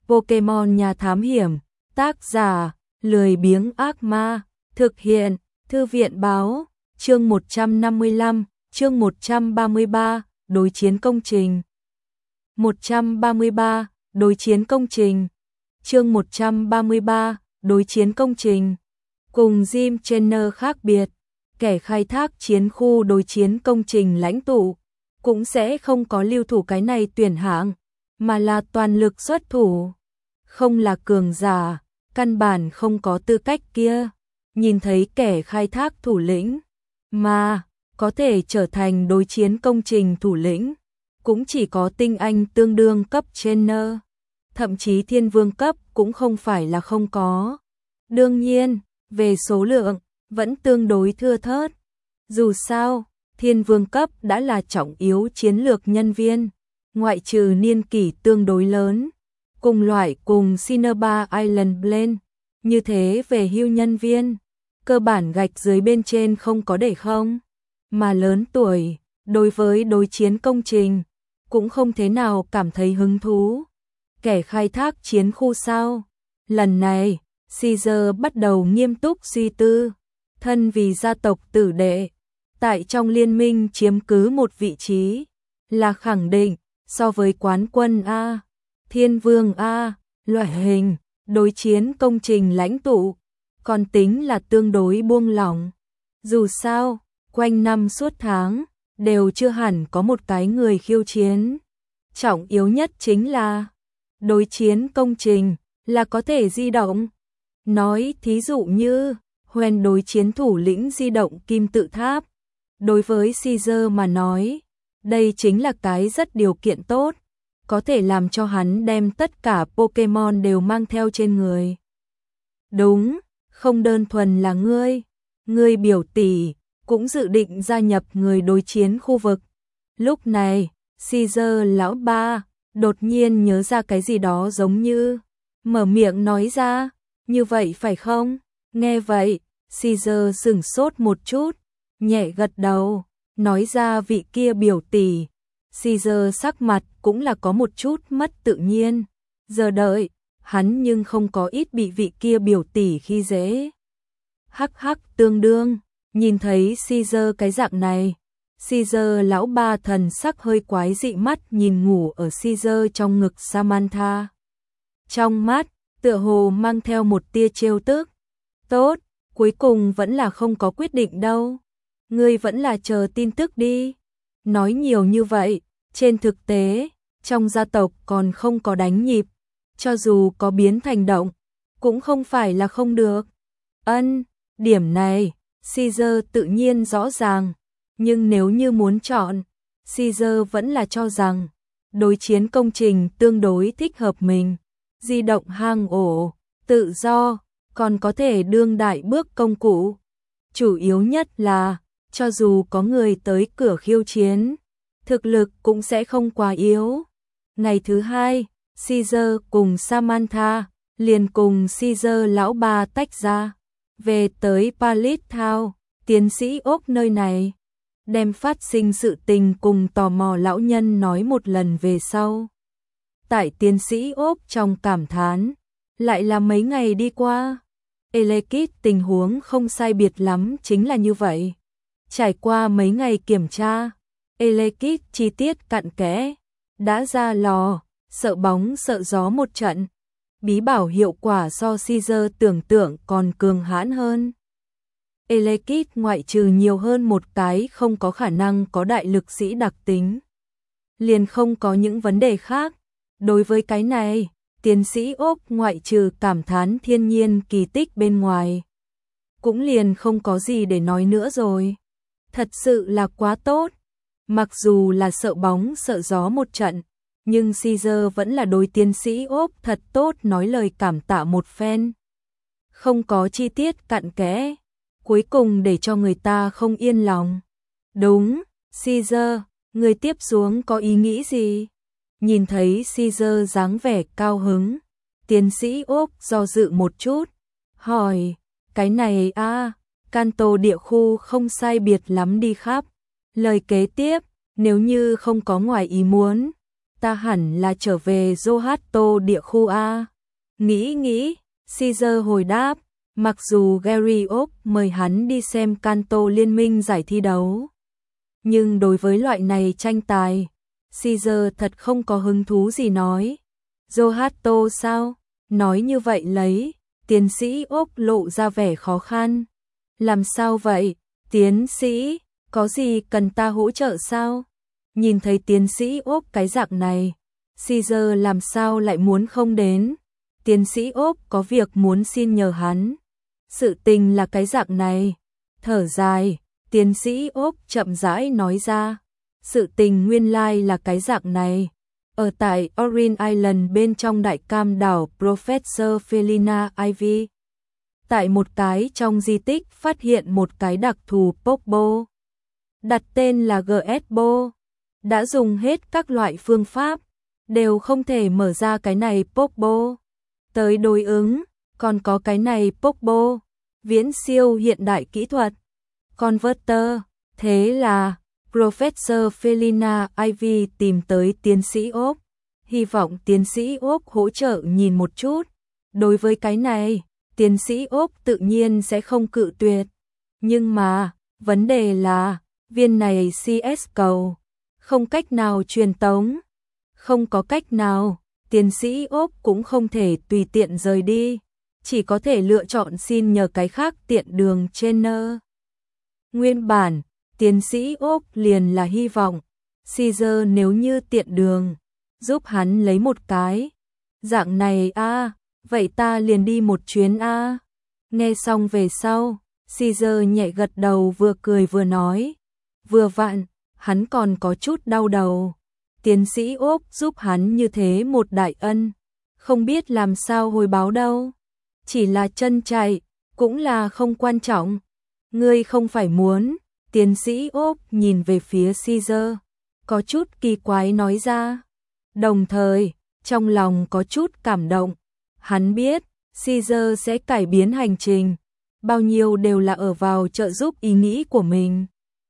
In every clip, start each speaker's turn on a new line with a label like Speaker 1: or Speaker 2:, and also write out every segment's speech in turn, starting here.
Speaker 1: Pokemon nhà thám hiểm, tác giả, lười biếng ác ma, thực hiện, thư viện báo, chương 155, chương 133, đối chiến công trình. 133, đối chiến công trình. Chương 133, đối chiến công trình. Cùng Jim Trainer khác biệt, kẻ khai thác chiến khu đối chiến công trình lãnh tụ cũng sẽ không có lưu thủ cái này tuyển hạng, mà là toàn lực xuất thủ. Không là cường giả, căn bản không có tư cách kia. Nhìn thấy kẻ khai thác thủ lĩnh, mà có thể trở thành đối chiến công trình thủ lĩnh, cũng chỉ có tinh anh tương đương cấp trainer, thậm chí thiên vương cấp cũng không phải là không có. Đương nhiên, về số lượng, vẫn tương đối thưa thớt. Dù sao, thiên vương cấp đã là trọng yếu chiến lược nhân viên, ngoại trừ niên kỷ tương đối lớn, cùng loại cùng Cinnabar Island Blade, như thế về hưu nhân viên, cơ bản gạch dưới bên trên không có để không, mà lớn tuổi, đối với đối chiến công trình, cũng không thế nào cảm thấy hứng thú. Kẻ khai thác chiến khu sao? Lần này, Caesar bắt đầu nghiêm túc suy tư, thân vì gia tộc tử đệ, tại trong liên minh chiếm cứ một vị trí, là khẳng định, so với quán quân A, thiên vương A, loại hình, đối chiến công trình lãnh tụ, còn tính là tương đối buông lỏng. Dù sao, quanh năm suốt tháng, đều chưa hẳn có một cái người khiêu chiến. Trọng yếu nhất chính là, đối chiến công trình, là có thể di động. Nói thí dụ như, Huyền đối chiến thủ lĩnh di động kim tự tháp. Đối với Caesar mà nói, đây chính là cái rất điều kiện tốt, có thể làm cho hắn đem tất cả Pokemon đều mang theo trên người. Đúng, không đơn thuần là ngươi biểu tỷ, cũng dự định gia nhập người đối chiến khu vực. Lúc này, Caesar lão ba, đột nhiên nhớ ra cái gì đó giống như, mở miệng nói ra, như vậy phải không? Nghe vậy, Caesar sửng sốt một chút, nhẹ gật đầu, nói ra vị kia biểu tỷ. Caesar sắc mặt cũng là có một chút mất tự nhiên, giờ đợi, hắn nhưng không có ít bị vị kia biểu tỷ khi dễ. Hắc hắc tương đương, nhìn thấy Caesar cái dạng này, Caesar lão ba thần sắc hơi quái dị mắt nhìn ngủ ở Caesar trong ngực Samantha. Trong mắt, tựa hồ mang theo một tia trêu tức. Tốt, cuối cùng vẫn là không có quyết định đâu. Ngươi vẫn là chờ tin tức đi. Nói nhiều như vậy, trên thực tế, trong gia tộc còn không có đánh nhịp. Cho dù có biến thành động, cũng không phải là không được. Điểm này, Caesar tự nhiên rõ ràng. Nhưng nếu như muốn chọn, Caesar vẫn là cho rằng, đối chiến công trình tương đối thích hợp mình. Di động hang ổ, tự do, còn có thể đương đại bước công cụ. Chủ yếu nhất là, cho dù có người tới cửa khiêu chiến, thực lực cũng sẽ không quá yếu. Ngày thứ hai, Caesar cùng Samantha, liền cùng Caesar lão ba tách ra, về tới Pallet Town, tiến sĩ ốc nơi này, đem phát sinh sự tình cùng tò mò lão nhân nói một lần về sau. Tại tiến sĩ ốc trong cảm thán, lại là mấy ngày đi qua, Elekid tình huống không sai biệt lắm chính là như vậy. Trải qua mấy ngày kiểm tra, Elekid chi tiết cặn kẽ, đã ra lò, sợ bóng sợ gió một trận. Bí bảo hiệu quả so Caesar tưởng tượng còn cường hãn hơn. Elekid ngoại trừ nhiều hơn một cái không có khả năng có đại lực sĩ đặc tính, liền không có những vấn đề khác. Đối với cái này, tiến sĩ ốc ngoại trừ cảm thán thiên nhiên kỳ tích bên ngoài, cũng liền không có gì để nói nữa rồi. Thật sự là quá tốt. Mặc dù là sợ bóng sợ gió một trận, nhưng Caesar vẫn là đối tiến sĩ ốc thật tốt nói lời cảm tạ một phen. Không có chi tiết cặn kẽ, cuối cùng để cho người ta không yên lòng. Đúng, Caesar, người tiếp xuống có ý nghĩ gì? Nhìn thấy Caesar dáng vẻ cao hứng, tiến sĩ ốc do dự một chút, hỏi, cái này Kanto địa khu không sai biệt lắm đi khắp. Lời kế tiếp, nếu như không có ngoài ý muốn, ta hẳn là trở về Zohato địa khu A. Nghĩ, Caesar hồi đáp, mặc dù Gary Oak mời hắn đi xem Kanto liên minh giải thi đấu. Nhưng đối với loại này tranh tài, Caesar thật không có hứng thú gì nói. Zohato sao? Nói như vậy lấy, tiến sĩ Oak lộ ra vẻ khó khăn. Làm sao vậy, tiến sĩ, có gì cần ta hỗ trợ sao? Nhìn thấy tiến sĩ Oak cái dạng này, Caesar làm sao lại muốn không đến. Tiến sĩ Oak có việc muốn xin nhờ hắn. Sự tình là cái dạng này. Thở dài, tiến sĩ Oak chậm rãi nói ra. Sự tình nguyên lai là cái dạng này. Ở tại Orange Island bên trong đại cam đảo Professor Felina Ivy. Tại một cái trong di tích phát hiện một cái đặc thù Pokeball. Đặt tên là GS-Ball. Đã dùng hết các loại phương pháp, đều không thể mở ra cái này Pokeball. Tới đối ứng, còn có cái này Pokeball, viễn siêu hiện đại kỹ thuật. Converter, thế là Professor Felina Ivy tìm tới tiến sĩ Oak, hy vọng tiến sĩ Oak hỗ trợ nhìn một chút. Đối với cái này, tiến sĩ Oak tự nhiên sẽ không cự tuyệt. Nhưng mà, vấn đề là, viên này CS cầu, không cách nào truyền tống. Không có cách nào, tiến sĩ Oak cũng không thể tùy tiện rời đi, chỉ có thể lựa chọn xin nhờ cái khác tiện đường trainer. Nguyên bản, tiến sĩ Oak liền là hy vọng, Caesar nếu như tiện đường, giúp hắn lấy một cái. Dạng này a, vậy ta liền đi một chuyến a. Nghe xong về sau, Caesar nhẹ gật đầu vừa cười vừa nói. Vừa vặn, hắn còn có chút đau đầu. Tiến sĩ Oak giúp hắn như thế một đại ân, không biết làm sao hồi báo đâu. Chỉ là chân chạy, cũng là không quan trọng. Ngươi không phải muốn, tiến sĩ Oak nhìn về phía Caesar, có chút kỳ quái nói ra. Đồng thời, trong lòng có chút cảm động. Hắn biết, Caesar sẽ cải biến hành trình, bao nhiêu đều là ở vào trợ giúp ý nghĩ của mình.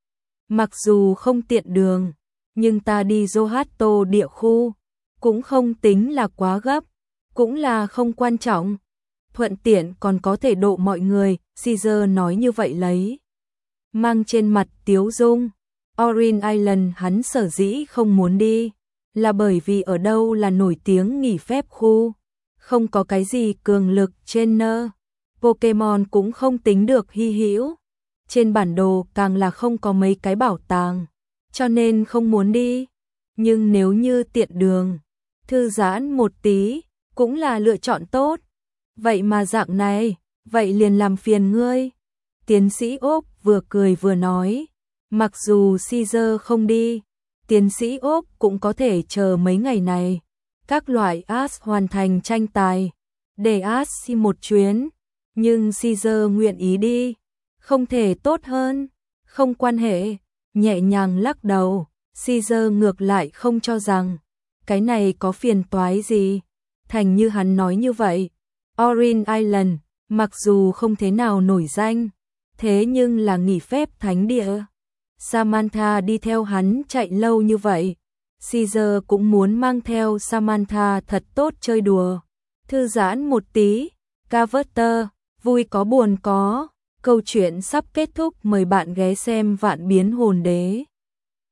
Speaker 1: Mặc dù không tiện đường, nhưng ta đi Zohato địa khu, cũng không tính là quá gấp, cũng là không quan trọng. Thuận tiện còn có thể độ mọi người, Caesar nói như vậy lấy. Mang trên mặt tiếu dung, Orange Island hắn sở dĩ không muốn đi, là bởi vì ở đâu là nổi tiếng nghỉ phép khu, không có cái gì cường lực trainer, Pokemon cũng không tính được hy hữu, trên bản đồ càng là không có mấy cái bảo tàng, cho nên không muốn đi. Nhưng nếu như tiện đường, thư giãn một tí, cũng là lựa chọn tốt. Vậy mà dạng này, vậy liền làm phiền ngươi. Tiến sĩ Oak vừa cười vừa nói, mặc dù Caesar không đi, tiến sĩ Oak cũng có thể chờ mấy ngày này. Các loại Ash hoàn thành tranh tài, để Ash xin một chuyến, nhưng Caesar nguyện ý đi, không thể tốt hơn, không quan hệ, nhẹ nhàng lắc đầu, Caesar ngược lại không cho rằng, cái này có phiền toái gì, thành như hắn nói như vậy. Orange Island, mặc dù không thế nào nổi danh, thế nhưng là nghỉ phép thánh địa. Samantha đi theo hắn chạy lâu như vậy, Caesar cũng muốn mang theo Samantha thật tốt chơi đùa, thư giãn một tí. Carver, vui có buồn có, câu chuyện sắp kết thúc, mời bạn ghé xem Vạn Biến Hồn Đế.